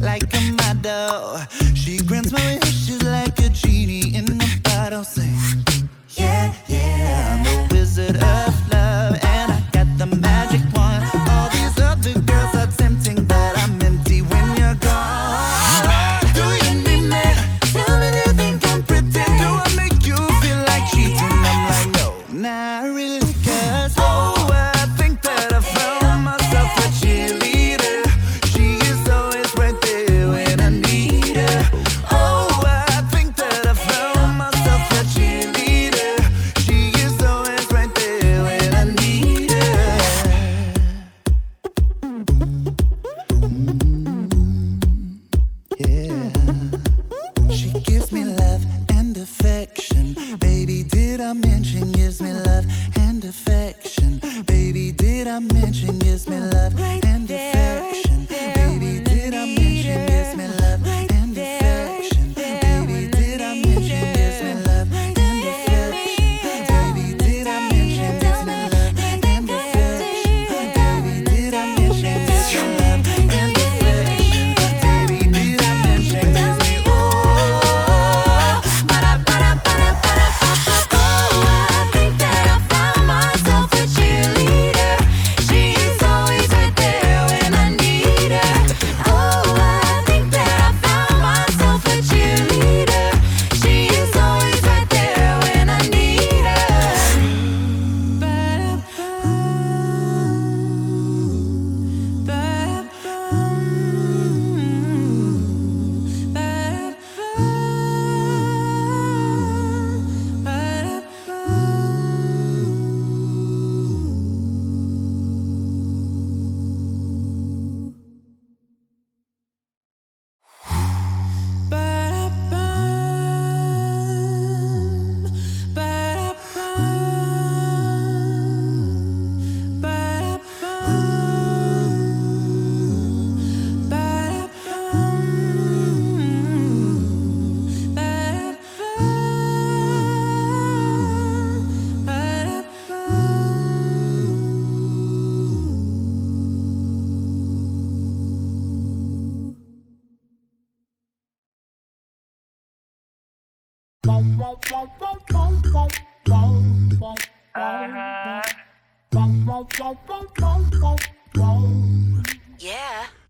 like a model. She grants my wish, she's like a genie in a bottle. Say, yeah, yeah, I'm the wizard of love, and I got the magic wand. All these other girls are tempting, but I'm empty when you're gone. Do you need me? Tell me, do you think I'm pretty? Do I make you feel like cheating? I'm like, no, not really, 'cause I think that I found myself a cheerleader. She is always right there when I need her. I think that I found myself a cheerleader. She is always right there when I need her. Yeah. She gives me love and affection. Baby, did I mention gives me love and affection? Baby, did I mention gives me love and affection? Baby, did I mention gives me love and affection? Baby, did I mention gives me love and affection? Baby, did I mention gives me love and affection? Baby, did I mention gives me love and affection? Baby, did I mention gives me I think that I found myself a cheerleader. She is always right there when I need her. I think that I found myself a cheerleader. She is always right there when I need her. Yeah.